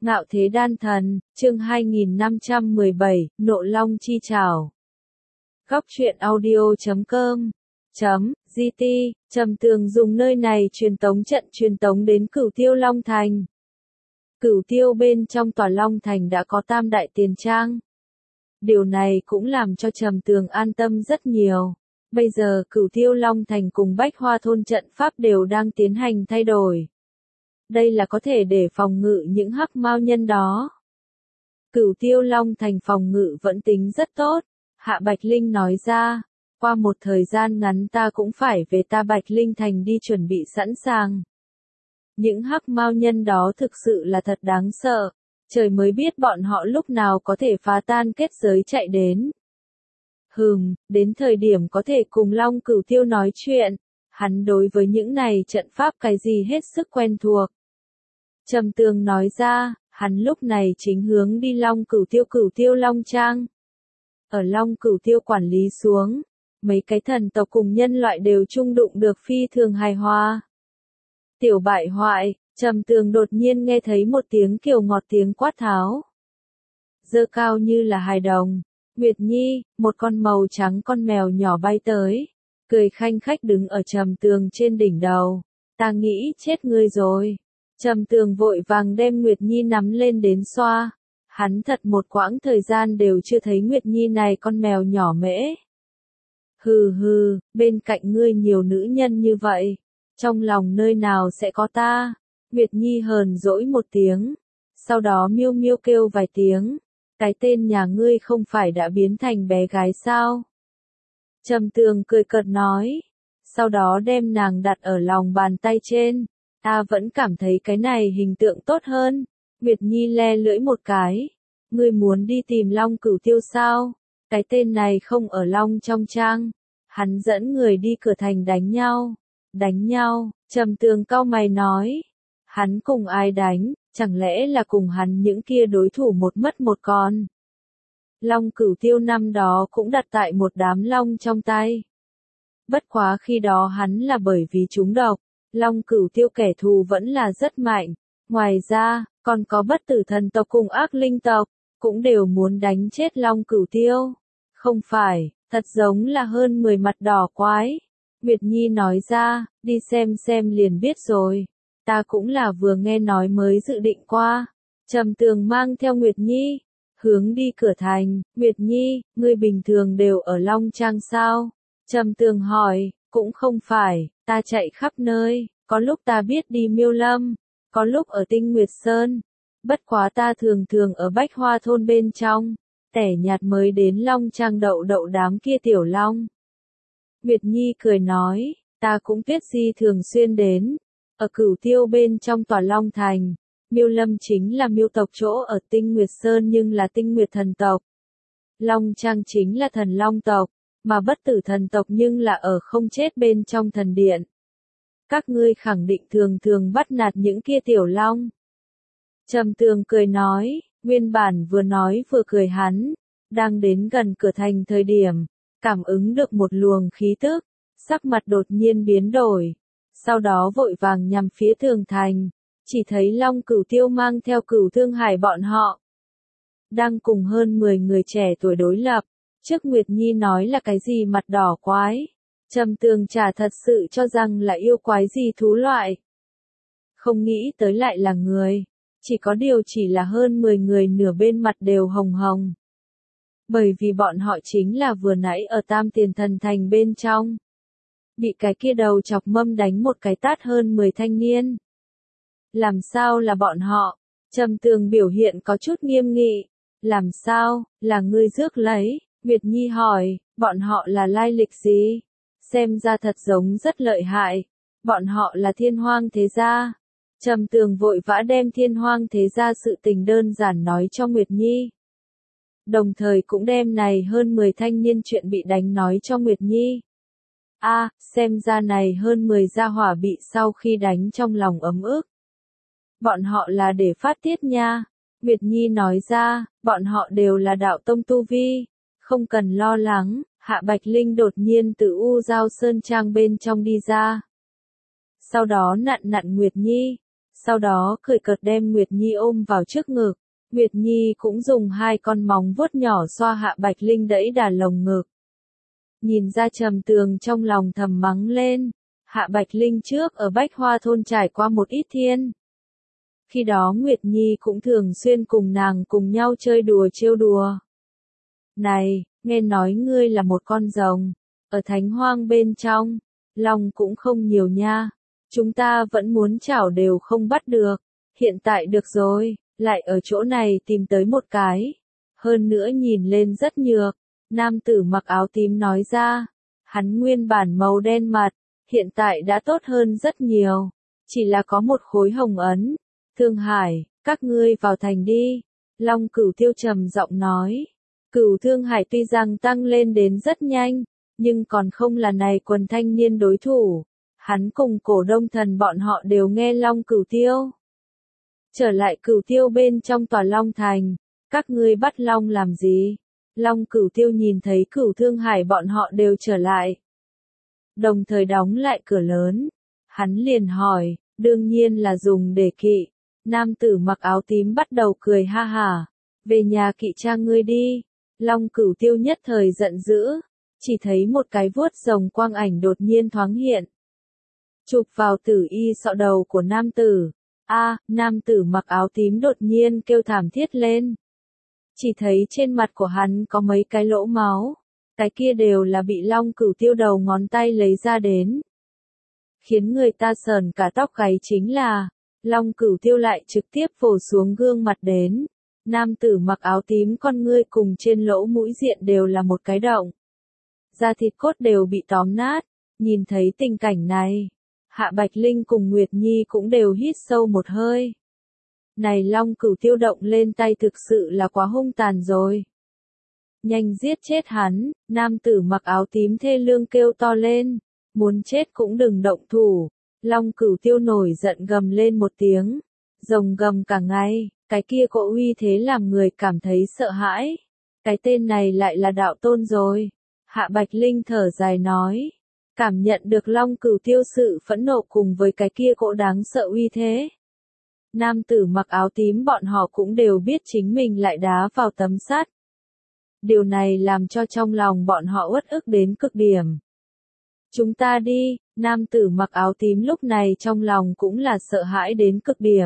Ngạo thế đan thần, chương 2517, Nộ Long chi trảo. Góc truyện audio.com GT, Trầm Tường dùng nơi này truyền tống đến Cửu Tiêu Long Thành. Cửu Tiêu bên trong tòa Long Thành đã có tam đại tiền trang. Điều này cũng làm cho Trầm Tường an tâm rất nhiều. Bây giờ Cửu Tiêu Long Thành cùng Bách Hoa Thôn trận pháp đều đang tiến hành thay đổi. Đây là có thể để phòng ngự những hắc mao nhân đó. Cửu Tiêu Long Thành phòng ngự vẫn tính rất tốt, Hạ Bạch Linh nói ra, qua một thời gian ngắn ta cũng phải về ta Bạch Linh Thành đi chuẩn bị sẵn sàng. Những hắc mao nhân đó thực sự là thật đáng sợ, trời mới biết bọn họ lúc nào có thể phá tan kết giới chạy đến. Đến thời điểm có thể cùng Long Cửu Tiêu nói chuyện, hắn đối với những này trận pháp cái gì hết sức quen thuộc. Trầm Tường nói ra, hắn lúc này chính hướng đi Long Cửu Tiêu Long Trang. Ở Long Cửu Tiêu quản lý xuống, mấy cái thần tộc cùng nhân loại đều chung đụng được phi thường hài hòa. Tiểu bại hoại, Trầm Tường đột nhiên nghe thấy một tiếng kiều ngọt tiếng quát tháo. Dơ cao như là hài đồng, Nguyệt Nhi, một con màu trắng con mèo nhỏ bay tới, cười khanh khách đứng ở Trầm Tường trên đỉnh đầu. Ta nghĩ chết ngươi rồi. Trầm Tường vội vàng đem Nguyệt Nhi nắm lên đến xoa. Hắn thật một quãng thời gian đều chưa thấy Nguyệt Nhi này con mèo nhỏ mễ. Bên cạnh ngươi nhiều nữ nhân như vậy, trong lòng nơi nào sẽ có ta? Nguyệt Nhi hờn dỗi một tiếng, sau đó miêu miêu kêu vài tiếng. Cái tên nhà ngươi không phải đã biến thành bé gái sao? Trầm Tường cười cợt nói, sau đó đem nàng đặt ở lòng bàn tay trên. Ta vẫn cảm thấy cái này hình tượng tốt hơn. Nguyệt Nhi le lưỡi một cái. Ngươi muốn đi tìm Long Cửu Tiêu sao? Cái tên này không ở Long trong trang. Hắn dẫn người đi cửa thành đánh nhau. Đánh nhau, Trầm Tường cau mày nói. Hắn cùng ai đánh, chẳng lẽ là cùng hắn những kia đối thủ một mất một con. Long Cửu Tiêu năm đó cũng đặt tại một đám long trong tay. Bất quá khi đó hắn là bởi vì trúng độc. Long Cửu Tiêu kẻ thù vẫn là rất mạnh. Ngoài ra, còn có bất tử thần tộc cùng ác linh tộc, cũng đều muốn đánh chết Long Cửu Tiêu. Không phải, thật giống là hơn 10 mặt đỏ quái. Nguyệt Nhi nói ra, đi xem liền biết rồi. Ta cũng là vừa nghe nói mới dự định qua. Trầm Tường mang theo Nguyệt Nhi, hướng đi cửa thành. Nguyệt Nhi, ngươi bình thường đều ở Long Trang sao? Trầm Tường hỏi, cũng không phải, ta chạy khắp nơi, có lúc ta biết đi Miêu Lâm, có lúc ở Tinh Nguyệt Sơn, bất quá ta thường ở Bách Hoa Thôn bên trong, tẻ nhạt mới đến Long Trang đậu đám kia tiểu long. Nguyệt Nhi cười nói, ta cũng tuyết di thường xuyên đến, ở Cửu Tiêu bên trong tòa Long Thành, Miêu Lâm chính là miêu tộc chỗ ở Tinh Nguyệt Sơn nhưng là Tinh Nguyệt thần tộc. Long Trang chính là thần long tộc, mà bất tử thần tộc nhưng là ở không chết bên trong thần điện. Các ngươi khẳng định thường bắt nạt những kia tiểu long. Trầm Tường cười nói, nguyên bản vừa nói vừa cười hắn, đang đến gần cửa thành thời điểm, cảm ứng được một luồng khí tức, sắc mặt đột nhiên biến đổi, sau đó vội vàng nhằm phía tường thành, chỉ thấy Long Cửu Tiêu mang theo Cửu Thương Hải bọn họ, đang cùng hơn 10 người trẻ tuổi đối lập. Trước Nguyệt Nhi nói là cái gì mặt đỏ quái, Trầm Tường chả thật sự cho rằng là yêu quái gì thú loại. Không nghĩ tới lại là người, chỉ có điều chỉ là hơn 10 người nửa bên mặt đều hồng hồng. Bởi vì bọn họ chính là vừa nãy ở Tam Tiền Thần Thành bên trong. Bị cái kia đầu chọc mâm đánh một cái tát hơn 10 thanh niên. Làm sao là bọn họ? Trầm Tường biểu hiện có chút nghiêm nghị. Làm sao, là ngươi rước lấy? Nguyệt Nhi hỏi, bọn họ là lai lịch gì? Xem ra thật giống rất lợi hại. Bọn họ là Thiên Hoang Thế Gia. Trầm Tường vội vã đem Thiên Hoang Thế Gia sự tình đơn giản nói cho Nguyệt Nhi. Đồng thời cũng đem này hơn 10 thanh niên chuyện bị đánh nói cho Nguyệt Nhi. Xem ra này hơn 10 gia hỏa bị sau khi đánh trong lòng ấm ức. Bọn họ là để phát tiết nha. Nguyệt Nhi nói ra, bọn họ đều là đạo tông tu vi. Không cần lo lắng, Hạ Bạch Linh đột nhiên từ U Giao Sơn Trang bên trong đi ra. Sau đó nặn Nguyệt Nhi. Sau đó cười cợt đem Nguyệt Nhi ôm vào trước ngực. Nguyệt Nhi cũng dùng hai con móng vuốt nhỏ xoa Hạ Bạch Linh đẫy đà lồng ngực. Nhìn ra Trầm Tường trong lòng thầm mắng lên. Hạ Bạch Linh trước ở Bách Hoa thôn trải qua một ít thiên. Khi đó Nguyệt Nhi cũng thường xuyên cùng nàng cùng nhau chơi đùa trêu đùa. Này, nghe nói ngươi là một con rồng, ở Thánh Hoang bên trong, lòng cũng không nhiều nha. Chúng ta vẫn muốn chảo đều không bắt được, hiện tại được rồi, lại ở chỗ này tìm tới một cái. Hơn nữa nhìn lên rất nhược, nam tử mặc áo tím nói ra, hắn nguyên bản màu đen mặt, hiện tại đã tốt hơn rất nhiều, chỉ là có một khối hồng ấn. Thương Hải, các ngươi vào thành đi, Long Cửu Tiêu trầm giọng nói. Cửu Thương Hải tuy rằng tăng lên đến rất nhanh, nhưng còn không là này quần thanh niên đối thủ. Hắn cùng Cổ Đông Thần bọn họ đều nghe Long Cửu Tiêu. Trở lại Cửu Tiêu bên trong tòa Long Thành, các ngươi bắt Long làm gì? Long Cửu Tiêu nhìn thấy Cửu Thương Hải bọn họ đều trở lại. Đồng thời đóng lại cửa lớn. Hắn liền hỏi, đương nhiên là dùng để kỵ. Nam tử mặc áo tím bắt đầu cười ha hả. Về nhà kỵ cha ngươi đi. Long Cửu Tiêu nhất thời giận dữ. Chỉ thấy một cái vuốt rồng quang ảnh đột nhiên thoáng hiện. Chụp vào tử y sọ đầu của nam tử. Nam tử mặc áo tím đột nhiên kêu thảm thiết lên. Chỉ thấy trên mặt của hắn có mấy cái lỗ máu. Cái kia đều là bị Long Cửu Tiêu đầu ngón tay lấy ra đến. Khiến người ta sờn cả tóc gáy chính là, Long Cửu Tiêu lại trực tiếp vồ xuống gương mặt đến. Nam tử mặc áo tím con ngươi cùng trên lỗ mũi diện đều là một cái động. Da thịt cốt đều bị tóm nát, nhìn thấy tình cảnh này. Hạ Bạch Linh cùng Nguyệt Nhi cũng đều hít sâu một hơi. Này Long Cửu Tiêu động lên tay thực sự là quá hung tàn rồi. Nhanh giết chết hắn, nam tử mặc áo tím thê lương kêu to lên. Muốn chết cũng đừng động thủ. Long Cửu Tiêu nổi giận gầm lên một tiếng. Rồng gầm cả ngày, cái kia cỗ uy thế làm người cảm thấy sợ hãi. Cái tên này lại là đạo tôn rồi. Hạ Bạch Linh thở dài nói. Cảm nhận được Long Cửu Tiêu sự phẫn nộ cùng với cái kia cỗ đáng sợ uy thế. Nam tử mặc áo tím bọn họ cũng đều biết chính mình lại đá vào tấm sắt. Điều này làm cho trong lòng bọn họ uất ức đến cực điểm. Chúng ta đi, nam tử mặc áo tím lúc này trong lòng cũng là sợ hãi đến cực điểm.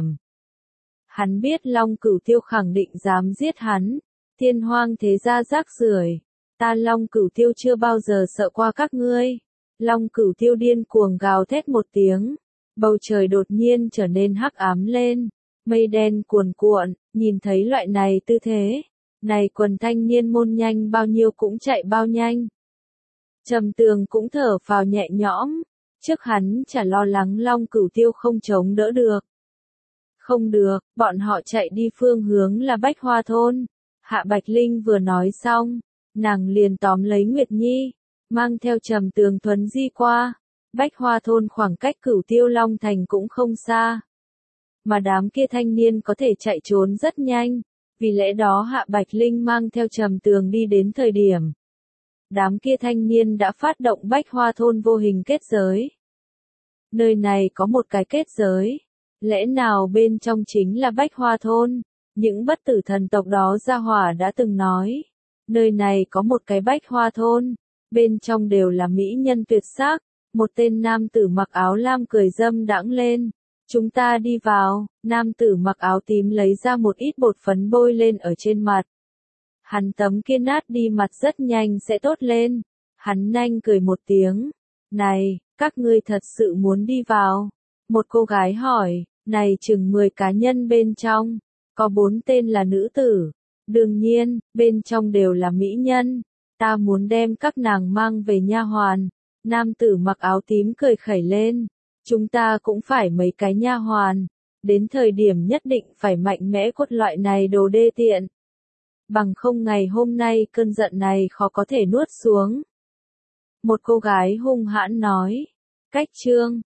Hắn biết Long Cửu Tiêu khẳng định dám giết hắn. Thiên Hoang thế gia rác rưởi, ta Long Cửu Tiêu chưa bao giờ sợ qua các ngươi. Long Cửu Tiêu điên cuồng gào thét một tiếng. Bầu trời đột nhiên trở nên hắc ám lên. Mây đen cuồn cuộn, nhìn thấy loại này tư thế. Này quần thanh niên môn nhanh bao nhiêu cũng chạy bao nhanh. Trầm Tường cũng thở phào nhẹ nhõm. Trước hắn chả lo lắng Long Cửu Tiêu không chống đỡ được. Không được, bọn họ chạy đi phương hướng là Bách Hoa thôn. Hạ Bạch Linh vừa nói xong, nàng liền tóm lấy Nguyệt Nhi, mang theo Trầm Tường thuấn di qua. Bách Hoa thôn khoảng cách Cửu Tiêu Long Thành cũng không xa. Mà đám kia thanh niên có thể chạy trốn rất nhanh, vì lẽ đó Hạ Bạch Linh mang theo Trầm Tường đi đến thời điểm. Đám kia thanh niên đã phát động Bách Hoa thôn vô hình kết giới. Nơi này có một cái kết giới. Lẽ nào bên trong chính là Bách Hoa thôn? Những bất tử thần tộc đó gia hỏa đã từng nói. Nơi này có một cái Bách Hoa thôn. Bên trong đều là mỹ nhân tuyệt sắc. Một tên nam tử mặc áo lam cười dâm đãng lên. Chúng ta đi vào. Nam tử mặc áo tím lấy ra một ít bột phấn bôi lên ở trên mặt. Hắn tấm kia nát đi mặt rất nhanh sẽ tốt lên. Hắn nhanh cười một tiếng. Này, các ngươi thật sự muốn đi vào? Một cô gái hỏi, này chừng 10 cá nhân bên trong, có 4 tên là nữ tử. Đương nhiên, bên trong đều là mỹ nhân. Ta muốn đem các nàng mang về nha hoàn. Nam tử mặc áo tím cười khẩy lên. Chúng ta cũng phải mấy cái nha hoàn. Đến thời điểm nhất định phải mạnh mẽ quất loại này đồ đê tiện. Bằng không ngày hôm nay cơn giận này khó có thể nuốt xuống. Một cô gái hung hãn nói. Cách chương